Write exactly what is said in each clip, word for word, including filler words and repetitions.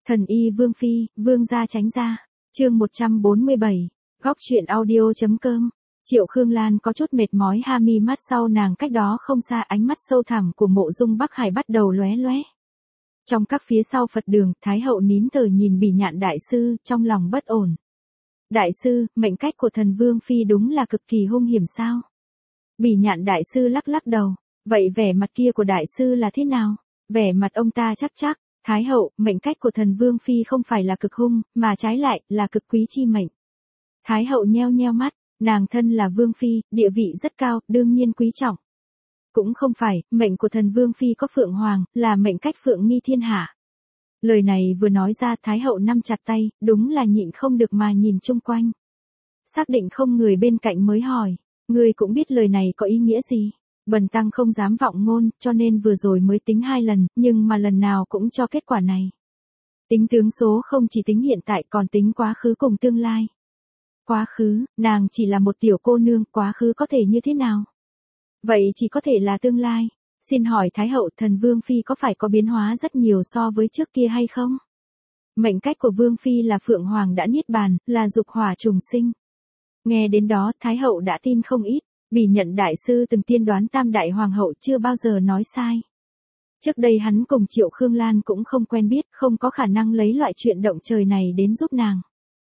Thần y Vương Phi, Vương gia tránh ra. Chương một trăm bốn mươi bảy. Góc truyện audio.com. Triệu Khương Lan có chút mệt mỏi, ha mi mắt, sau nàng cách đó không xa ánh mắt sâu thẳm của Mộ Dung Bắc Hải bắt đầu lóe lóe. Trong các phía sau Phật đường, Thái hậu nín thở nhìn Bỉ Nhạn đại sư, trong lòng bất ổn. Đại sư, mệnh cách của thần Vương Phi đúng là cực kỳ hung hiểm sao? Bỉ Nhạn đại sư lắc lắc đầu. Vậy vẻ mặt kia của đại sư là thế nào? Vẻ mặt ông ta chắc chắc. Thái hậu, mệnh cách của thần Vương Phi không phải là cực hung, mà trái lại, là cực quý chi mệnh. Thái hậu nheo nheo mắt, nàng thân là Vương Phi, địa vị rất cao, đương nhiên quý trọng. Cũng không phải, mệnh của thần Vương Phi có Phượng Hoàng, là mệnh cách Phượng nghi thiên hạ. Lời này vừa nói ra, Thái hậu nắm chặt tay, đúng là nhịn không được mà nhìn chung quanh. Xác định không người bên cạnh mới hỏi, người cũng biết lời này có ý nghĩa gì. Bần tăng không dám vọng ngôn, cho nên vừa rồi mới tính hai lần, nhưng mà lần nào cũng cho kết quả này. Tính tướng số không chỉ tính hiện tại còn tính quá khứ cùng tương lai. Quá khứ, nàng chỉ là một tiểu cô nương, quá khứ có thể như thế nào? Vậy chỉ có thể là tương lai. Xin hỏi Thái hậu, thần Vương Phi có phải có biến hóa rất nhiều so với trước kia hay không? Mệnh cách của Vương Phi là Phượng Hoàng đã niết bàn, là dục hỏa trùng sinh. Nghe đến đó, Thái hậu đã tin không ít. Bỉ Nhạn đại sư từng tiên đoán tam đại hoàng hậu, chưa bao giờ nói sai. Trước đây hắn cùng Triệu Khương Lan cũng không quen biết, không có khả năng lấy loại chuyện động trời này đến giúp nàng.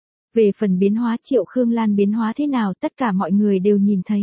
Về phần biến hóa Triệu Khương Lan biến hóa thế nào, tất cả mọi người đều nhìn thấy.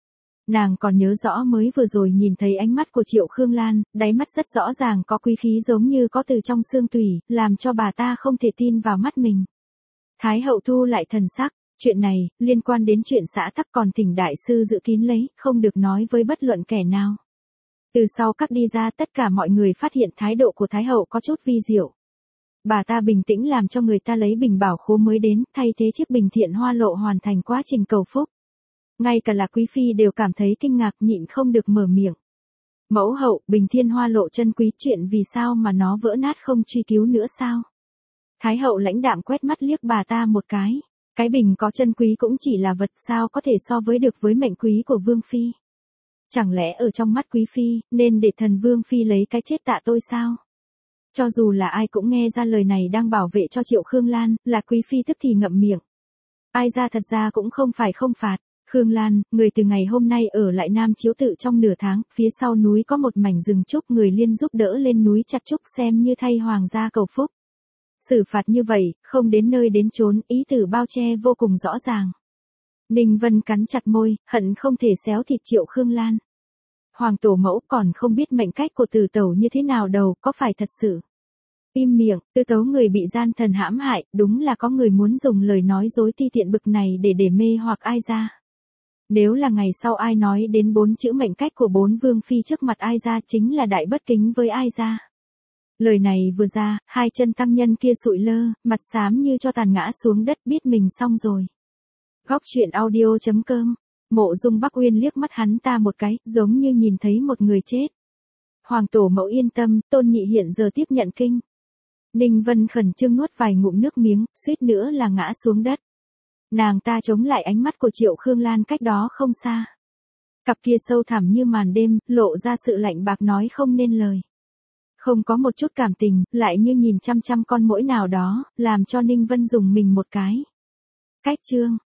Nàng còn nhớ rõ mới vừa rồi nhìn thấy ánh mắt của Triệu Khương Lan, đáy mắt rất rõ ràng có quý khí giống như có từ trong xương tủy, làm cho bà ta không thể tin vào mắt mình. Thái hậu thu lại thần sắc. Chuyện này, liên quan đến chuyện xã tắc, còn thỉnh đại sư giữ kín lấy, không được nói với bất luận kẻ nào. Từ sau cắp đi ra, tất cả mọi người phát hiện thái độ của Thái hậu có chút vi diệu. Bà ta bình tĩnh làm cho người ta lấy bình bảo khố mới đến, thay thế chiếc bình thiện hoa lộ hoàn thành quá trình cầu phúc. Ngay cả là quý phi đều cảm thấy kinh ngạc, nhịn không được mở miệng. Mẫu hậu, bình thiên hoa lộ chân quý, chuyện vì sao mà nó vỡ nát không truy cứu nữa sao? Thái hậu lãnh đạm quét mắt liếc bà ta một cái. Cái bình có chân quý cũng chỉ là vật, sao có thể so với được với mệnh quý của Vương Phi. Chẳng lẽ ở trong mắt quý Phi, nên để thần Vương Phi lấy cái chết tạ tôi sao? Cho dù là ai cũng nghe ra lời này đang bảo vệ cho Triệu Khương Lan, là quý Phi tức thì ngậm miệng. Ai ra thật ra cũng không phải không phạt. Khương Lan, người từ ngày hôm nay ở lại Nam Chiếu Tự trong nửa tháng, phía sau núi có một mảnh rừng trúc, người liên giúp đỡ lên núi chặt trúc xem như thay hoàng gia cầu phúc. Xử phạt như vậy, không đến nơi đến chốn, ý tử bao che vô cùng rõ ràng. Ninh Vân cắn chặt môi, hận không thể xéo thịt Triệu Khương Lan. Hoàng tổ mẫu còn không biết mệnh cách của Từ Tẩu như thế nào đâu, có phải thật sự? Im miệng, Tư Tấu người bị gian thần hãm hại, đúng là có người muốn dùng lời nói dối ti tiện bực này để để mê hoặc ai ra. Nếu là ngày sau ai nói đến bốn chữ mệnh cách của bốn Vương Phi trước mặt ai ra, chính là đại bất kính với ai ra. Lời này vừa ra, hai chân tăng nhân kia sụi lơ, mặt xám như cho tàn ngã xuống đất, biết mình xong rồi. Góc truyện audio.com. Mộ Dung Bắc Uyên liếc mắt hắn ta một cái, giống như nhìn thấy một người chết. Hoàng tổ mẫu yên tâm, Tôn Nhị hiện giờ tiếp nhận kinh. Ninh Vân khẩn trương nuốt vài ngụm nước miếng, suýt nữa là ngã xuống đất. Nàng ta chống lại ánh mắt của Triệu Khương Lan cách đó không xa. Cặp kia sâu thẳm như màn đêm, lộ ra sự lạnh bạc nói không nên lời. Không có một chút cảm tình, lại như nhìn chăm chăm con muỗi nào đó, làm cho Ninh Vân dùng mình một cái. Cách chương.